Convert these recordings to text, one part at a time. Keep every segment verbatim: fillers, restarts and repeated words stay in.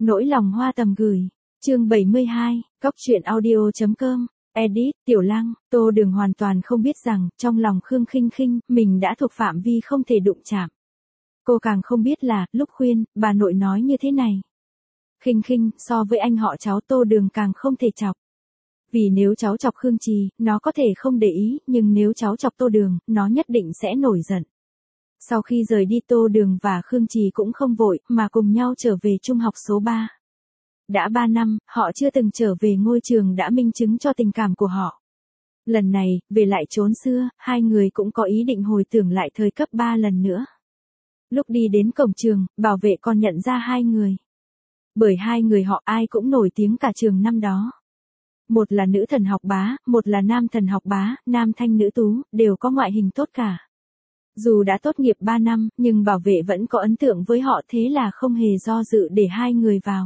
Nỗi lòng hoa tầm gửi. Chương bảy mươi hai, Cóc truyện audio chấm com. Edit, Tiểu Lăng. Tô Đường hoàn toàn không biết rằng, trong lòng Khương Khinh Khinh, mình đã thuộc phạm vi không thể đụng chạm. Cô càng không biết là, lúc khuyên, bà nội nói như thế này. Khinh Khinh, so với anh họ cháu Tô Đường càng không thể chọc. Vì nếu cháu chọc Khương Trì, nó có thể không để ý, nhưng nếu cháu chọc Tô Đường, nó nhất định sẽ nổi giận. Sau khi rời đi Tô Đường và Khương Trì cũng không vội, mà cùng nhau trở về trung học số ba. Đã ba năm, họ chưa từng trở về ngôi trường đã minh chứng cho tình cảm của họ. Lần này, về lại chốn xưa, hai người cũng có ý định hồi tưởng lại thời cấp ba lần nữa. Lúc đi đến cổng trường, bảo vệ còn nhận ra hai người. Bởi hai người họ ai cũng nổi tiếng cả trường năm đó. Một là nữ thần học bá, một là nam thần học bá, nam thanh nữ tú, đều có ngoại hình tốt cả. Dù đã tốt nghiệp ba năm, nhưng bảo vệ vẫn có ấn tượng với họ, thế là không hề do dự để hai người vào.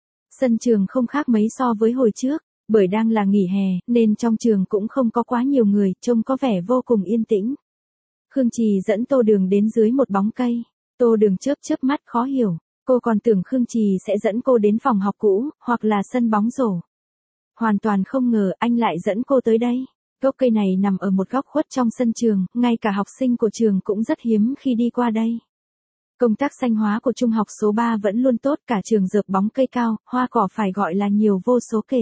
Sân trường không khác mấy so với hồi trước, bởi đang là nghỉ hè, nên trong trường cũng không có quá nhiều người, trông có vẻ vô cùng yên tĩnh. Khương Trì dẫn Tô Đường đến dưới một bóng cây. Tô Đường chớp chớp mắt khó hiểu, cô còn tưởng Khương Trì sẽ dẫn cô đến phòng học cũ, hoặc là sân bóng rổ. Hoàn toàn không ngờ anh lại dẫn cô tới đây. Gốc cây này nằm ở một góc khuất trong sân trường, ngay cả học sinh của trường cũng rất hiếm khi đi qua đây. Công tác xanh hóa của trung học số ba vẫn luôn tốt, cả trường dợp bóng cây cao, hoa cỏ phải gọi là nhiều vô số kể.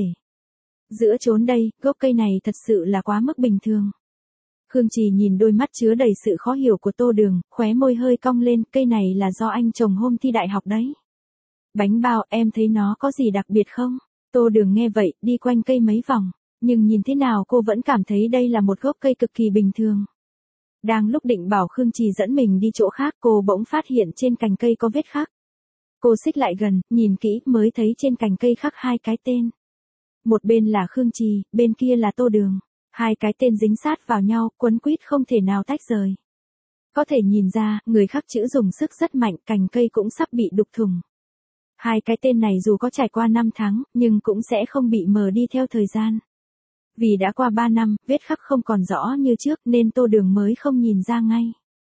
Giữa chốn đây, gốc cây này thật sự là quá mức bình thường. Khương Trì nhìn đôi mắt chứa đầy sự khó hiểu của Tô Đường, khóe môi hơi cong lên, cây này là do anh trồng hôm thi đại học đấy. Bánh bao, em thấy nó có gì đặc biệt không? Tô Đường nghe vậy, đi quanh cây mấy vòng, nhưng nhìn thế nào cô vẫn cảm thấy đây là một gốc cây cực kỳ bình thường. Đang lúc định bảo Khương Trì dẫn mình đi chỗ khác, cô bỗng phát hiện trên cành cây có vết khắc. Cô xích lại gần, nhìn kỹ mới thấy trên cành cây khắc hai cái tên. Một bên là Khương Trì, bên kia là Tô Đường. Hai cái tên dính sát vào nhau, quấn quýt không thể nào tách rời. Có thể nhìn ra, người khắc chữ dùng sức rất mạnh, cành cây cũng sắp bị đục thủng. Hai cái tên này dù có trải qua năm tháng, nhưng cũng sẽ không bị mờ đi theo thời gian. Vì đã qua ba năm, vết khắc không còn rõ như trước nên Tô Đường mới không nhìn ra ngay.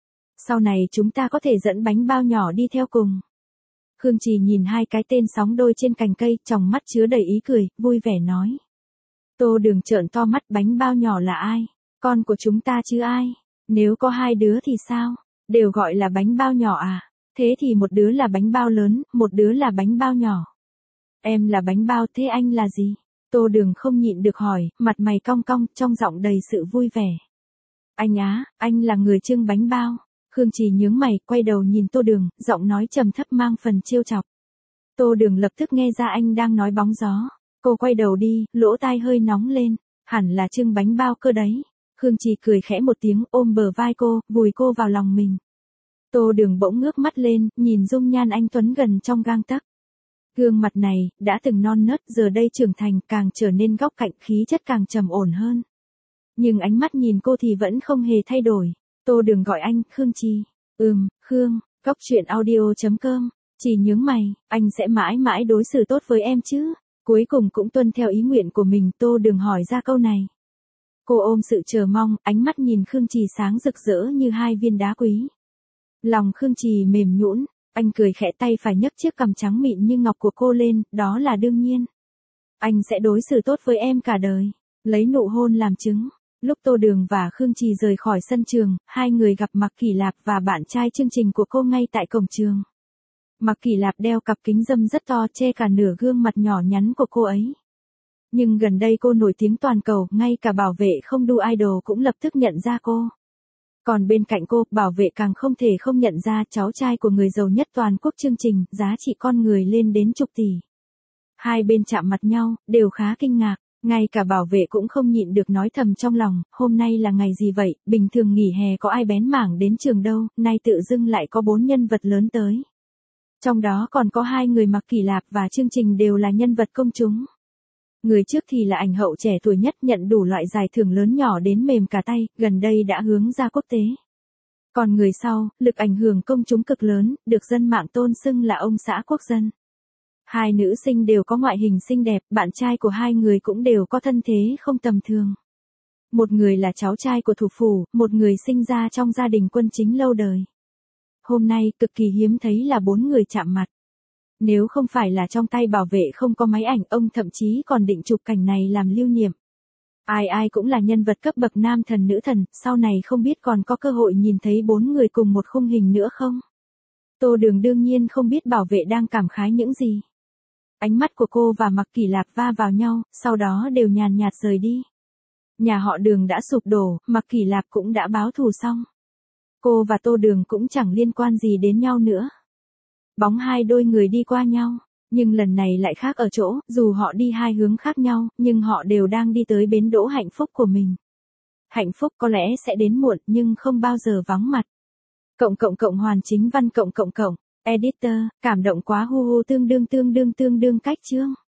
Sau này chúng ta có thể dẫn bánh bao nhỏ đi theo cùng. Khương Trì nhìn hai cái tên sóng đôi trên cành cây, tròng mắt chứa đầy ý cười, vui vẻ nói. Tô Đường trợn to mắt, bánh bao nhỏ là ai? Con của chúng ta chứ ai? Nếu có hai đứa thì sao? Đều gọi là bánh bao nhỏ à? Thế thì một đứa là bánh bao lớn, một đứa là bánh bao nhỏ. Em là bánh bao, thế anh là gì? Tô Đường không nhịn được hỏi, mặt mày cong cong, trong giọng đầy sự vui vẻ. Anh á, anh là người trưng bánh bao. Khương Trì nhướng mày, quay đầu nhìn Tô Đường, giọng nói trầm thấp mang phần trêu chọc. Tô Đường lập tức nghe ra anh đang nói bóng gió. Cô quay đầu đi, lỗ tai hơi nóng lên. Hẳn là trưng bánh bao cơ đấy. Khương Trì cười khẽ một tiếng, ôm bờ vai cô, vùi cô vào lòng mình. Tô Đường bỗng ngước mắt lên, nhìn dung nhan anh tuấn gần trong gang tấc. Gương mặt này, đã từng non nớt, giờ đây trưởng thành, càng trở nên góc cạnh, khí chất càng trầm ổn hơn. Nhưng ánh mắt nhìn cô thì vẫn không hề thay đổi. Tô Đường gọi anh, Khương Trì. Ừm, Khương. Cóc truyện audio chấm com. Trì nhướng mày, anh sẽ mãi mãi đối xử tốt với em chứ? Cuối cùng cũng tuân theo ý nguyện của mình, Tô Đường hỏi ra câu này. Cô ôm sự chờ mong, ánh mắt nhìn Khương Trì sáng rực rỡ như hai viên đá quý. Lòng Khương Trì mềm nhũn, anh cười khẽ, tay phải nhấc chiếc cằm trắng mịn như ngọc của cô lên, đó là đương nhiên. Anh sẽ đối xử tốt với em cả đời. Lấy nụ hôn làm chứng. Lúc Tô Đường và Khương Trì rời khỏi sân trường, hai người gặp Mạc Kỷ Lạp và bạn trai chương trình của cô ngay tại cổng trường. Mạc Kỷ Lạp đeo cặp kính râm rất to che cả nửa gương mặt nhỏ nhắn của cô ấy. Nhưng gần đây cô nổi tiếng toàn cầu, ngay cả bảo vệ không đu idol cũng lập tức nhận ra cô. Còn bên cạnh cô, bảo vệ càng không thể không nhận ra cháu trai của người giàu nhất toàn quốc chương trình, giá trị con người lên đến chục tỷ. Hai bên chạm mặt nhau, đều khá kinh ngạc, ngay cả bảo vệ cũng không nhịn được nói thầm trong lòng, hôm nay là ngày gì vậy, bình thường nghỉ hè có ai bén mảng đến trường đâu, nay tự dưng lại có bốn nhân vật lớn tới. Trong đó còn có hai người Mạc Kỷ Lạp và chương trình đều là nhân vật công chúng. Người trước thì là ảnh hậu trẻ tuổi nhất, nhận đủ loại giải thưởng lớn nhỏ đến mềm cả tay, gần đây đã hướng ra quốc tế. Còn người sau, lực ảnh hưởng công chúng cực lớn, được dân mạng tôn xưng là ông xã quốc dân. Hai nữ sinh đều có ngoại hình xinh đẹp, bạn trai của hai người cũng đều có thân thế không tầm thường. Một người là cháu trai của thủ phủ, một người sinh ra trong gia đình quân chính lâu đời. Hôm nay, cực kỳ hiếm thấy là bốn người chạm mặt. Nếu không phải là trong tay bảo vệ không có máy ảnh, ông thậm chí còn định chụp cảnh này làm lưu niệm. Ai ai cũng là nhân vật cấp bậc nam thần nữ thần, sau này không biết còn có cơ hội nhìn thấy bốn người cùng một khung hình nữa không? Tô Đường đương nhiên không biết bảo vệ đang cảm khái những gì. Ánh mắt của cô và Mạc Kỷ Lạc va vào nhau, sau đó đều nhàn nhạt rời đi. Nhà họ Đường đã sụp đổ, Mạc Kỷ Lạc cũng đã báo thù xong. Cô và Tô Đường cũng chẳng liên quan gì đến nhau nữa. Bóng hai đôi người đi qua nhau, nhưng lần này lại khác ở chỗ, dù họ đi hai hướng khác nhau, nhưng họ đều đang đi tới bến đỗ hạnh phúc của mình. Hạnh phúc có lẽ sẽ đến muộn nhưng không bao giờ vắng mặt. Cộng cộng cộng hoàn chính văn cộng cộng cộng. Editor, cảm động quá hu hu tương đương tương đương tương đương cách chương.